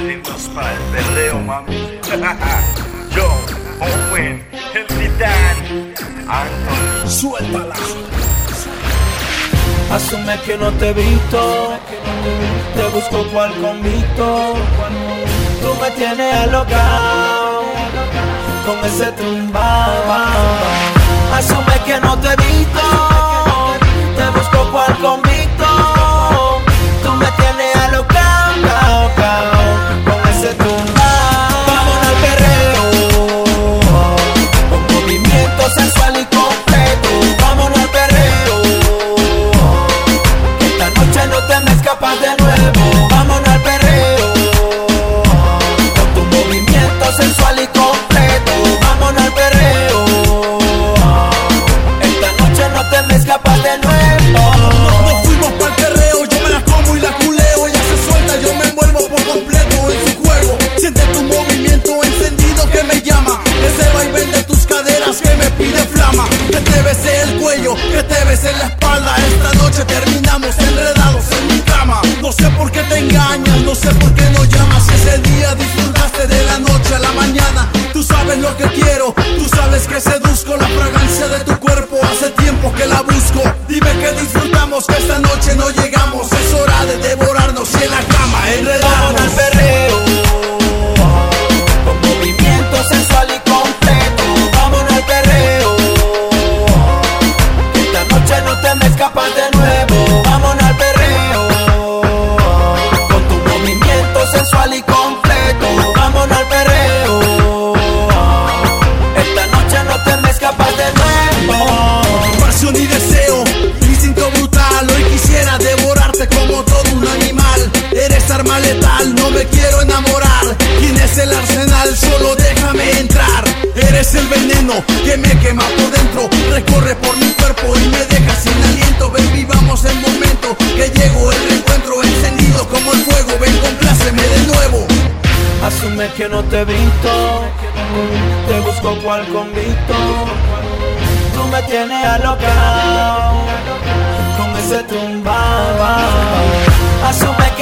listos para el perreo, mami. Yo, Owen, el titán, Anthony, suéltala. Asume que no te he visto, te busco cual convicto. Tú me tienes alocado con ese tumbao. Asume que no te he visto, te busco cual convicto. Tú me tienes alocado con ese tumbao. Vámonos al perreo, con movimiento sensual y completo. Vámonos al perreo, esta noche no te me escapas de nuevo. Vámonos al perreo, con tu movimiento sensual y completo. Vámonos al perreo, esta noche no te me escapas de nuevo. Nos fuimos pa'l perreo, yo me la como y la culeo. Ella se suelta, yo me envuelvo por completo en su juego. Siente tu movimiento encendido que me llama, ese vaivén de tus caderas que me pide flama. Que te besé el cuello, que te besé la espalda. Esta noche terminamos enredados en mi cama. No sé por qué te engañas, no sé por qué no llamas. Ese día disfrutaste de la noche a la mañana. Tú sabes lo que quiero, tú sabes que seduzco la fragancia de tu cuerpo. Hace tiempo que la busco. Dime que disfrutamos, que esta noche no llegamos. Es hora de devorarnos y en la cama enredarnos. Vámonos al perreo, con movimiento sensual y completo. Vámonos al perreo, esta noche no te me escapas de nuevo. Vámonos al perreo, con tu movimiento sensual y completo. Vámonos al perreo, esta noche no te me escapas de nuevo. Pasión y deseo, instinto brutal. Hoy quisiera devorarte como todo un animal. Eres arma letal, no me quiero enamorar. Tienes el arsenal, solo déjame entrar. Eres el veneno que me quema por dentro. Recorre por mi cuerpo y me deja sin aliento. Ven, vivamos el momento, que llegó el reencuentro. Encendido como el fuego, ven, compláceme de nuevo. Asume que no te he visto, te busco cual convicto. Tú me tienes alocado con ese tumbao. Asume